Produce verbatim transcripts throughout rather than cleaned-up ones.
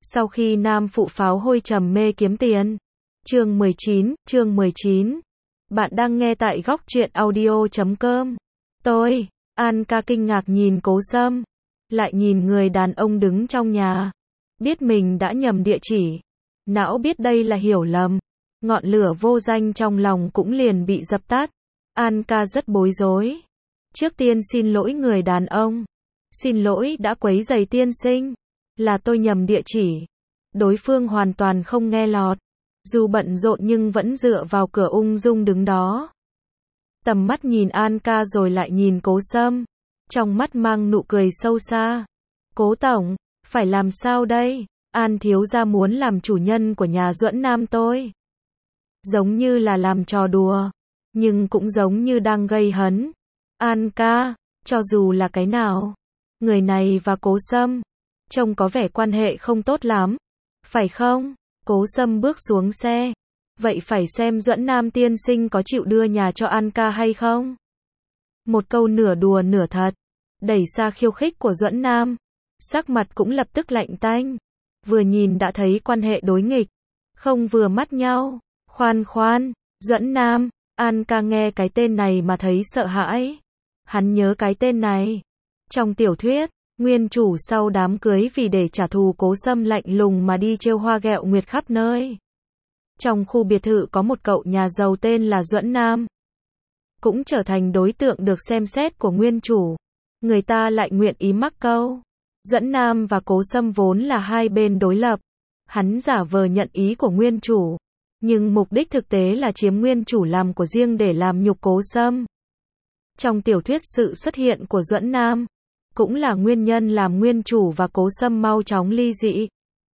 Sau khi nam phụ pháo hôi trầm mê kiếm tiền. Chương mười chín, chương mười chín. Bạn đang nghe tại góc truyện audio chấm com. Tôi, An ca kinh ngạc nhìn Cố Sâm, lại nhìn người đàn ông đứng trong nhà. Biết mình đã nhầm địa chỉ. Não biết đây là hiểu lầm. Ngọn lửa vô danh trong lòng cũng liền bị dập tắt. An ca rất bối rối. Trước tiên xin lỗi người đàn ông. Xin lỗi đã quấy rầy tiên sinh. Là tôi nhầm địa chỉ. Đối phương hoàn toàn không nghe lọt. Dù bận rộn nhưng vẫn dựa vào cửa ung dung đứng đó. Tầm mắt nhìn An ca rồi lại nhìn Cố Sâm. Trong mắt mang nụ cười sâu xa. Cố tổng, phải làm sao đây? An thiếu gia muốn làm chủ nhân của nhà Duẫn Nam tôi. Giống như là làm trò đùa. Nhưng cũng giống như đang gây hấn. An ca, cho dù là cái nào. Người này và Cố Sâm trông có vẻ quan hệ không tốt lắm. Phải không? Cố Sâm bước xuống xe. Vậy phải xem Duẫn Nam tiên sinh có chịu đưa nhà cho An ca hay không? Một câu nửa đùa nửa thật. Đẩy xa khiêu khích của Duẫn Nam. Sắc mặt cũng lập tức lạnh tanh. Vừa nhìn đã thấy quan hệ đối nghịch. Không vừa mắt nhau. Khoan khoan, Duẫn Nam. An ca nghe cái tên này mà thấy sợ hãi. Hắn nhớ cái tên này. Trong tiểu thuyết, nguyên chủ sau đám cưới vì để trả thù Cố Sâm lạnh lùng mà đi trêu hoa ghẹo nguyệt khắp nơi. Trong khu biệt thự có một cậu nhà giàu tên là Duẫn Nam. Cũng trở thành đối tượng được xem xét của nguyên chủ. Người ta lại nguyện ý mắc câu. Duẫn Nam và Cố Sâm vốn là hai bên đối lập. Hắn giả vờ nhận ý của nguyên chủ. Nhưng mục đích thực tế là chiếm nguyên chủ làm của riêng để làm nhục Cố Sâm. Trong tiểu thuyết sự xuất hiện của Duẫn Nam cũng là nguyên nhân làm nguyên chủ và Cố Sâm mau chóng ly dị.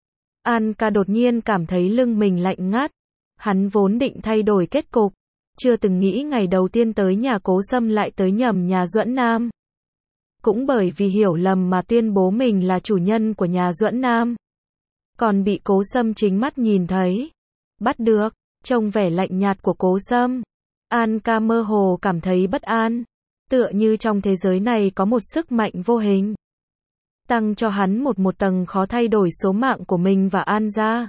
An ca đột nhiên cảm thấy lưng mình lạnh ngắt. Hắn vốn định thay đổi kết cục. Chưa từng nghĩ ngày đầu tiên tới nhà Cố Sâm lại tới nhầm nhà Duẫn Nam. Cũng bởi vì hiểu lầm mà tuyên bố mình là chủ nhân của nhà Duẫn Nam. Còn bị Cố Sâm chính mắt nhìn thấy. Bắt được, trông vẻ lạnh nhạt của Cố Sâm. An ca mơ hồ cảm thấy bất an. Tựa như trong thế giới này có một sức mạnh vô hình. Tăng cho hắn một một tầng khó thay đổi số mạng của mình và An gia.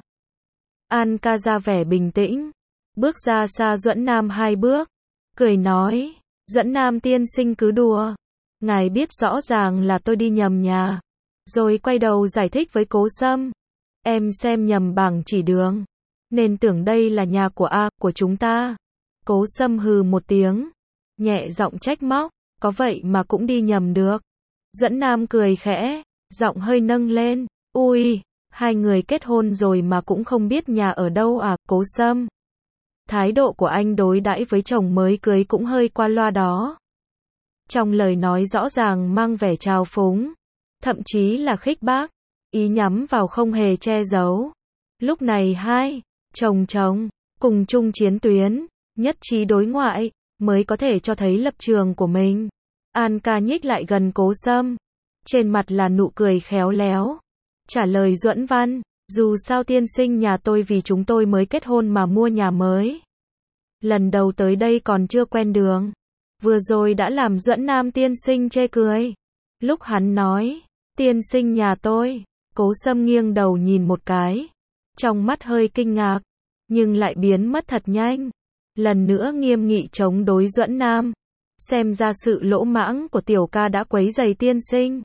An ca ra vẻ bình tĩnh. Bước ra xa Duẫn Nam hai bước. Cười nói. Duẫn Nam tiên sinh cứ đùa. Ngài biết rõ ràng là tôi đi nhầm nhà. Rồi quay đầu giải thích với Cố Sâm. Em xem nhầm bảng chỉ đường. Nên tưởng đây là nhà của A, của chúng ta. Cố Sâm hừ một tiếng. Nhẹ giọng trách móc. Có vậy mà cũng đi nhầm được. Duẫn Nam cười khẽ. Giọng hơi nâng lên. Ui, hai người kết hôn rồi mà cũng không biết nhà ở đâu à, Cố Sâm. Thái độ của anh đối đãi với chồng mới cưới cũng hơi qua loa đó. Trong lời nói rõ ràng mang vẻ trào phúng. Thậm chí là khích bác. Ý nhắm vào không hề che giấu. Lúc này hai, chồng chồng, cùng chung chiến tuyến, nhất trí đối ngoại, mới có thể cho thấy lập trường của mình. An ca nhích lại gần Cố Sâm. Trên mặt là nụ cười khéo léo. Trả lời Duẫn Văn, dù sao tiên sinh nhà tôi vì chúng tôi mới kết hôn mà mua nhà mới. Lần đầu tới đây còn chưa quen đường. Vừa rồi đã làm Duẫn Nam tiên sinh chê cười. Lúc hắn nói, tiên sinh nhà tôi, Cố Sâm nghiêng đầu nhìn một cái. Trong mắt hơi kinh ngạc, nhưng lại biến mất thật nhanh. Lần nữa nghiêm nghị chống đối Duẫn Nam. Xem ra sự lỗ mãng của tiểu ca đã quấy rầy tiên sinh.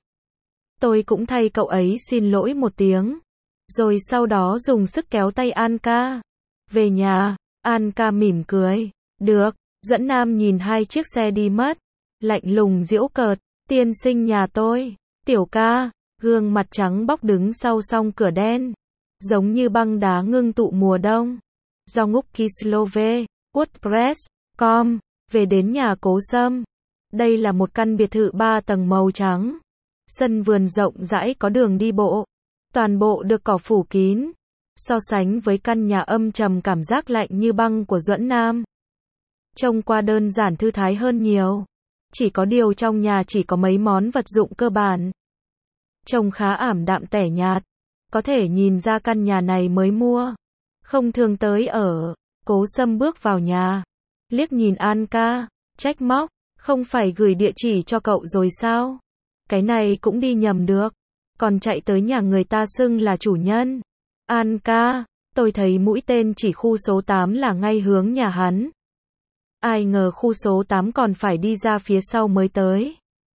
Tôi cũng thay cậu ấy xin lỗi một tiếng. Rồi sau đó dùng sức kéo tay An ca. Về nhà, An ca mỉm cười. Được, Duẫn Nam nhìn hai chiếc xe đi mất. Lạnh lùng giễu cợt. Tiên sinh nhà tôi, tiểu ca, gương mặt trắng bóc đứng sau song cửa đen. Giống như băng đá ngưng tụ mùa đông. Do Ngúc Kislove, WordPress, com, về đến nhà Cố Sâm. Đây là một căn biệt thự ba tầng màu trắng. Sân vườn rộng rãi có đường đi bộ. Toàn bộ được cỏ phủ kín. So sánh với căn nhà âm trầm cảm giác lạnh như băng của Duẫn Nam. Trông qua đơn giản thư thái hơn nhiều. Chỉ có điều trong nhà chỉ có mấy món vật dụng cơ bản. Trông khá ảm đạm tẻ nhạt. Có thể nhìn ra căn nhà này mới mua. Không thường tới ở. Cố Sâm bước vào nhà. Liếc nhìn An ca. Trách móc. Không phải gửi địa chỉ cho cậu rồi sao? Cái này cũng đi nhầm được. Còn chạy tới nhà người ta xưng là chủ nhân. An ca, tôi thấy mũi tên chỉ khu số tám là ngay hướng nhà hắn. Ai ngờ khu số tám còn phải đi ra phía sau mới tới.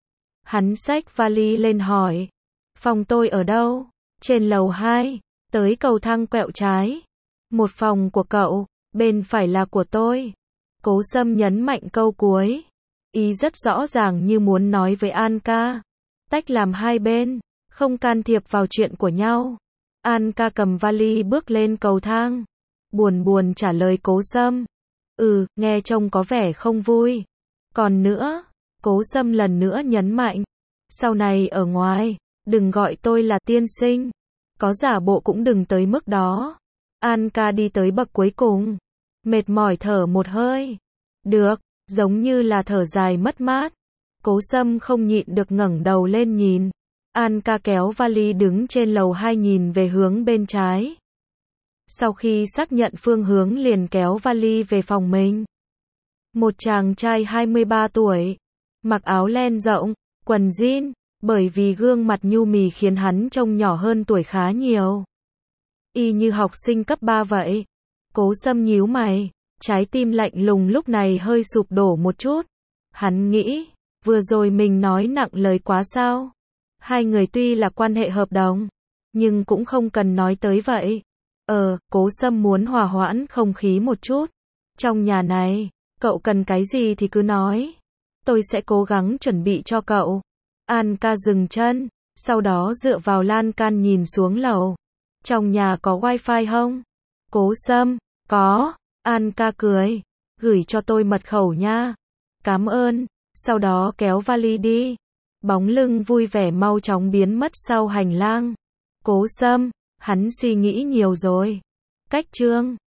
Hắn xách vali lên hỏi. Phòng tôi ở đâu? Trên lầu hai, tới cầu thang quẹo trái. Một phòng của cậu, bên phải là của tôi. Cố Sâm nhấn mạnh câu cuối. Ý rất rõ ràng như muốn nói với An ca. Tách làm hai bên, không can thiệp vào chuyện của nhau. An ca cầm vali bước lên cầu thang. Buồn buồn trả lời Cố Sâm. Ừ, nghe trông có vẻ không vui. Còn nữa, Cố Sâm lần nữa nhấn mạnh. Sau này ở ngoài, đừng gọi tôi là tiên sinh. Có giả bộ cũng đừng tới mức đó. An ca đi tới bậc cuối cùng. Mệt mỏi thở một hơi. Được, giống như là thở dài mất mát. Cố Sâm không nhịn được ngẩng đầu lên nhìn. An ca kéo vali đứng trên lầu hai nhìn về hướng bên trái. Sau khi xác nhận phương hướng liền kéo vali về phòng mình. Một chàng trai hai mươi ba tuổi, mặc áo len rộng, quần jean, bởi vì gương mặt nhu mì khiến hắn trông nhỏ hơn tuổi khá nhiều. Y như học sinh cấp ba vậy. Cố Sâm nhíu mày, trái tim lạnh lùng lúc này hơi sụp đổ một chút. Hắn nghĩ, vừa rồi mình nói nặng lời quá sao? Hai người tuy là quan hệ hợp đồng, nhưng cũng không cần nói tới vậy. Ờ, Cố Sâm muốn hòa hoãn không khí một chút. Trong nhà này, cậu cần cái gì thì cứ nói. Tôi sẽ cố gắng chuẩn bị cho cậu. An ca dừng chân, sau đó dựa vào lan can nhìn xuống lầu. Trong nhà có wifi không? Cố Sâm, có. An ca cười. Gửi cho tôi mật khẩu nha. Cảm ơn. Sau đó kéo vali đi. Bóng lưng vui vẻ mau chóng biến mất sau hành lang. Cố Sâm, hắn suy nghĩ nhiều rồi. Cách chương